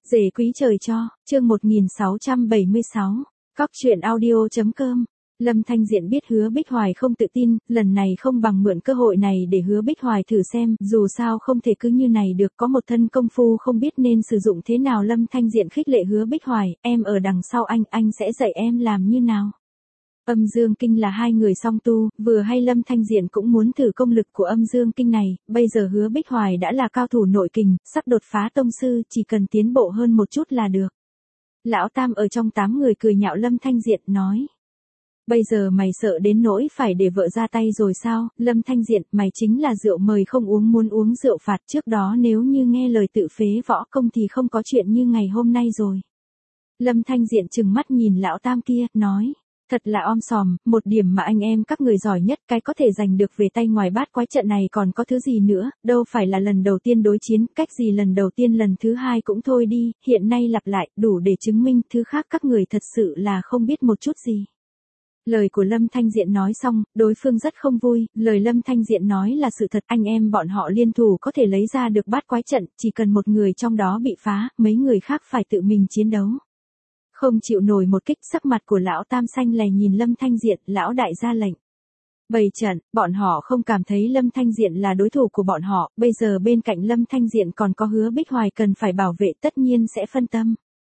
Rể quý trời cho, chương 1676, Cóc truyện audio.com. Lâm Thanh Diện biết Hứa Bích Hoài không tự tin, lần này không bằng mượn cơ hội này để Hứa Bích Hoài thử xem, dù sao không thể cứ như này được, có một thân công phu không biết nên sử dụng thế nào. Lâm Thanh Diện khích lệ Hứa Bích Hoài, em ở đằng sau anh sẽ dạy em làm như nào. Âm dương kinh là hai người song tu, vừa hay Lâm Thanh Diện cũng muốn thử công lực của âm dương kinh này, bây giờ Hứa Bích Hoài đã là cao thủ nội kình, sắp đột phá tông sư, chỉ cần tiến bộ hơn một chút là được. Lão Tam ở trong 8 người cười nhạo Lâm Thanh Diện, nói. Bây giờ mày sợ đến nỗi phải để vợ ra tay rồi sao? Lâm Thanh Diện, mày chính là rượu mời không uống muốn uống rượu phạt, trước đó nếu như nghe lời tự phế võ công thì không có chuyện như ngày hôm nay rồi. Lâm Thanh Diện trừng mắt nhìn lão Tam kia, nói. Thật là om sòm, một điểm mà anh em các người giỏi nhất, cái có thể giành được về tay ngoài bát quái trận này còn có thứ gì nữa, đâu phải là lần đầu tiên đối chiến, cách gì lần đầu tiên lần thứ hai cũng thôi đi, hiện nay lặp lại, đủ để chứng minh thứ khác các người thật sự là không biết một chút gì. Lời của Lâm Thanh Diện nói xong, đối phương rất không vui, lời Lâm Thanh Diện nói là sự thật, anh em bọn họ liên thủ có thể lấy ra được bát quái trận, chỉ cần một người trong đó bị phá, mấy người khác phải tự mình chiến đấu. Không chịu nổi một kích, sắc mặt của lão Tam xanh lè nhìn Lâm Thanh Diện, lão đại ra lệnh. Bày trận, bọn họ không cảm thấy Lâm Thanh Diện là đối thủ của bọn họ, bây giờ bên cạnh Lâm Thanh Diện còn có Hứa Bích Hoài cần phải bảo vệ, tất nhiên sẽ phân tâm.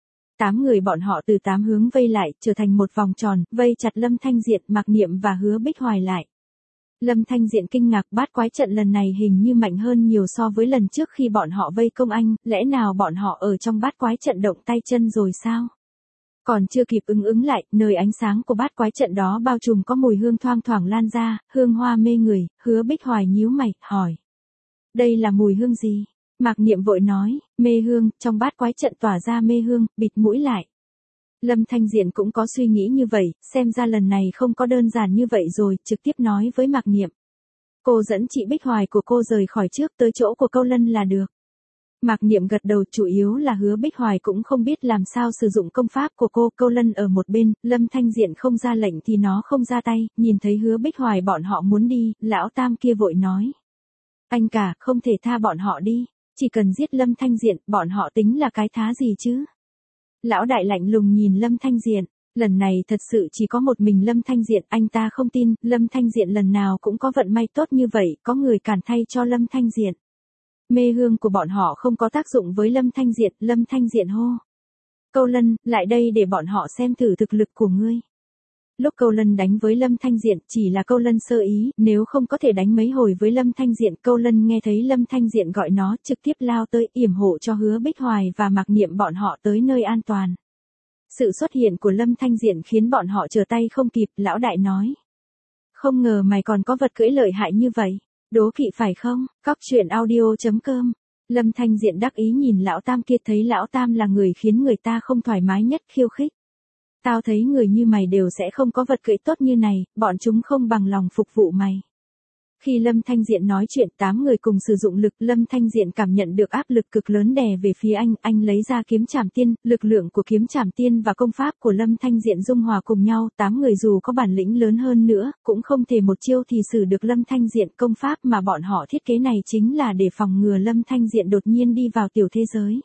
8 người bọn họ từ 8 hướng vây lại, trở thành một vòng tròn, vây chặt Lâm Thanh Diện, Mạc Niệm và Hứa Bích Hoài lại. Lâm Thanh Diện kinh ngạc, bát quái trận lần này hình như mạnh hơn nhiều so với lần trước khi bọn họ vây công anh, lẽ nào bọn họ ở trong bát quái trận động tay chân rồi sao? Còn chưa kịp ứng lại, nơi ánh sáng của bát quái trận đó bao trùm có mùi hương thoang thoảng lan ra, hương hoa mê người, Hứa Bích Hoài nhíu mày, hỏi. Đây là mùi hương gì? Mạc Niệm vội nói, mê hương, trong bát quái trận tỏa ra mê hương, bịt mũi lại. Lâm Thanh Diện cũng có suy nghĩ như vậy, xem ra lần này không có đơn giản như vậy rồi, trực tiếp nói với Mạc Niệm. Cô dẫn chị Bích Hoài của cô rời khỏi trước tới chỗ của Câu Lân là được. Mạc Niệm gật đầu, chủ yếu là Hứa Bích Hoài cũng không biết làm sao sử dụng công pháp của cô. Câu Lân ở một bên, Lâm Thanh Diện không ra lệnh thì nó không ra tay, nhìn thấy Hứa Bích Hoài bọn họ muốn đi, lão Tam kia vội nói. Anh cả, không thể tha bọn họ đi, chỉ cần giết Lâm Thanh Diện, bọn họ tính là cái thá gì chứ? Lão đại lạnh lùng nhìn Lâm Thanh Diện, lần này thật sự chỉ có một mình Lâm Thanh Diện, anh ta không tin, Lâm Thanh Diện lần nào cũng có vận may tốt như vậy, có người cản thay cho Lâm Thanh Diện. Mê hương của bọn họ không có tác dụng với Lâm Thanh Diện hô. Câu Lân, lại đây để bọn họ xem thử thực lực của ngươi. Lúc Câu Lân đánh với Lâm Thanh Diện, chỉ là Câu Lân sơ ý, nếu không có thể đánh mấy hồi với Lâm Thanh Diện. Câu Lân nghe thấy Lâm Thanh Diện gọi nó, trực tiếp lao tới, yểm hộ cho Hứa Bích Hoài và Mạc Niệm bọn họ tới nơi an toàn. Sự xuất hiện của Lâm Thanh Diện khiến bọn họ trở tay không kịp, lão đại nói. Không ngờ mày còn có vật cưỡi lợi hại như vậy. Đố kỵ phải không? Cóc truyện audio.com. Lâm Thanh Diện đắc ý nhìn lão Tam kia, thấy lão Tam là người khiến người ta không thoải mái nhất, khiêu khích. Tao thấy người như mày đều sẽ không có vật cưỡi tốt như này, bọn chúng không bằng lòng phục vụ mày. Khi Lâm Thanh Diện nói chuyện, 8 người cùng sử dụng lực, Lâm Thanh Diện cảm nhận được áp lực cực lớn đè về phía anh lấy ra kiếm trảm tiên, lực lượng của kiếm trảm tiên và công pháp của Lâm Thanh Diện dung hòa cùng nhau, 8 người dù có bản lĩnh lớn hơn nữa, cũng không thể một chiêu thì xử được Lâm Thanh Diện. Công pháp mà bọn họ thiết kế này chính là để phòng ngừa Lâm Thanh Diện đột nhiên đi vào tiểu thế giới.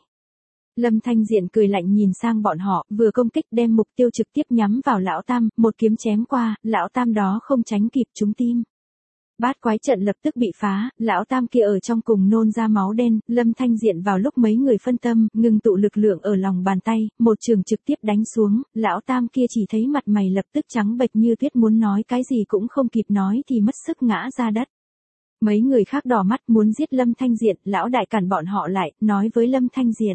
Lâm Thanh Diện cười lạnh nhìn sang bọn họ, vừa công kích đem mục tiêu trực tiếp nhắm vào lão Tam, một kiếm chém qua, lão Tam đó không tránh kịp trúng tim. Bát quái trận lập tức bị phá, lão Tam kia ở trong cùng nôn ra máu đen, Lâm Thanh Diện vào lúc mấy người phân tâm, ngừng tụ lực lượng ở lòng bàn tay, một trường trực tiếp đánh xuống, lão Tam kia chỉ thấy mặt mày lập tức trắng bệch như tuyết, muốn nói cái gì cũng không kịp nói thì mất sức ngã ra đất. Mấy người khác đỏ mắt muốn giết Lâm Thanh Diện, lão đại cản bọn họ lại, nói với Lâm Thanh Diện.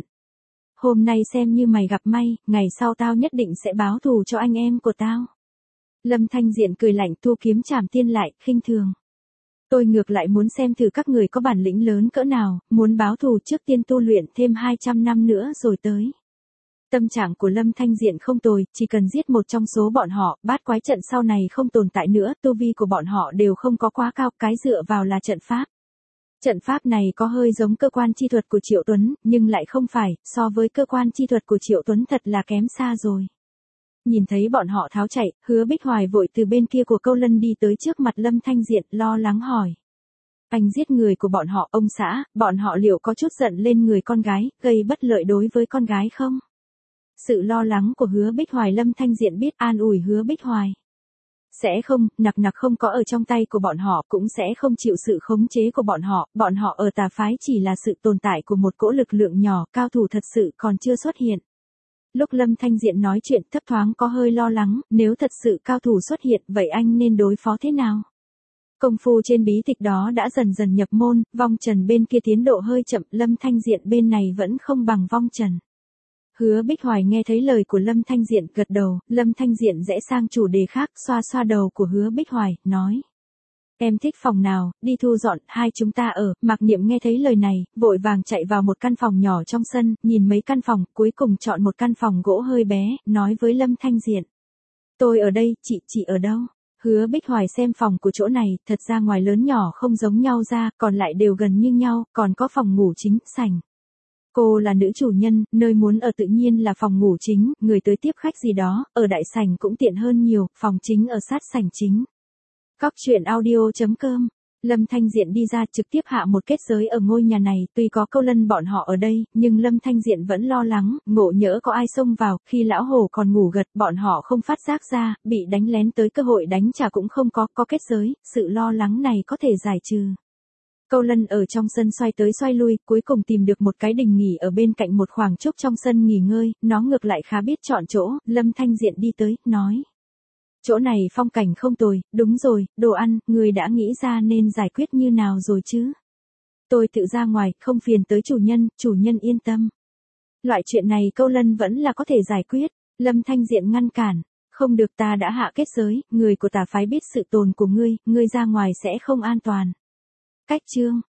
Hôm nay xem như mày gặp may, ngày sau tao nhất định sẽ báo thù cho anh em của tao. Lâm Thanh Diện cười lạnh, thu kiếm trảm tiên lại, khinh thường. Tôi ngược lại muốn xem thử các người có bản lĩnh lớn cỡ nào, muốn báo thù trước tiên tu luyện thêm 200 năm nữa rồi tới. Tâm trạng của Lâm Thanh Diện không tồi, chỉ cần giết một trong số bọn họ, bát quái trận sau này không tồn tại nữa, tu vi của bọn họ đều không có quá cao, cái dựa vào là trận pháp. Trận pháp này có hơi giống cơ quan chi thuật của Triệu Tuấn, nhưng lại không phải, so với cơ quan chi thuật của Triệu Tuấn thật là kém xa rồi. Nhìn thấy bọn họ tháo chạy, Hứa Bích Hoài vội từ bên kia của Câu Lân đi tới trước mặt Lâm Thanh Diện, lo lắng hỏi. Anh giết người của bọn họ, ông xã, bọn họ liệu có chút giận lên người con gái, gây bất lợi đối với con gái không? Sự lo lắng của Hứa Bích Hoài Lâm Thanh Diện biết an ủi Hứa Bích Hoài. Sẽ không, nặc nặc không có ở trong tay của bọn họ, cũng sẽ không chịu sự khống chế của bọn họ ở tà phái chỉ là sự tồn tại của một cỗ lực lượng nhỏ, cao thủ thật sự còn chưa xuất hiện. Lúc Lâm Thanh Diện nói chuyện thấp thoáng có hơi lo lắng, nếu thật sự cao thủ xuất hiện vậy anh nên đối phó thế nào? Công phu trên bí tịch đó đã dần dần nhập môn, vong trần bên kia tiến độ hơi chậm, Lâm Thanh Diện bên này vẫn không bằng vong trần. Hứa Bích Hoài nghe thấy lời của Lâm Thanh Diện gật đầu, Lâm Thanh Diện rẽ sang chủ đề khác, xoa xoa đầu của Hứa Bích Hoài, nói. Em thích phòng nào, đi thu dọn, hai chúng ta ở. Mạc Niệm nghe thấy lời này, vội vàng chạy vào một căn phòng nhỏ trong sân, nhìn mấy căn phòng, cuối cùng chọn một căn phòng gỗ hơi bé, nói với Lâm Thanh Diện. Tôi ở đây, chị ở đâu? Hứa Bích Hoài xem phòng của chỗ này, thật ra ngoài lớn nhỏ không giống nhau ra, còn lại đều gần như nhau, còn có phòng ngủ chính, sảnh. Cô là nữ chủ nhân, nơi muốn ở tự nhiên là phòng ngủ chính, người tới tiếp khách gì đó, ở đại sảnh cũng tiện hơn nhiều, phòng chính ở sát sảnh chính. Cóc truyện audio.com. Lâm Thanh Diện đi ra trực tiếp hạ một kết giới ở ngôi nhà này, tuy có Câu Lân bọn họ ở đây, nhưng Lâm Thanh Diện vẫn lo lắng, ngộ nhỡ có ai xông vào, khi lão hổ còn ngủ gật, bọn họ không phát giác ra, bị đánh lén tới cơ hội đánh trả cũng không có kết giới, sự lo lắng này có thể giải trừ. Câu Lân ở trong sân xoay tới xoay lui, cuối cùng tìm được một cái đình nghỉ ở bên cạnh một khoảng trúc trong sân nghỉ ngơi, nó ngược lại khá biết chọn chỗ, Lâm Thanh Diện đi tới, nói. Chỗ này phong cảnh không tồi, đúng rồi, đồ ăn, người đã nghĩ ra nên giải quyết như nào rồi chứ? Tôi tự ra ngoài, không phiền tới chủ nhân yên tâm. Loại chuyện này Câu Lân vẫn là có thể giải quyết, Lâm Thanh Diện ngăn cản. Không được, ta đã hạ kết giới, người của tà phái biết sự tồn của ngươi ra ngoài sẽ không an toàn. Cách chương.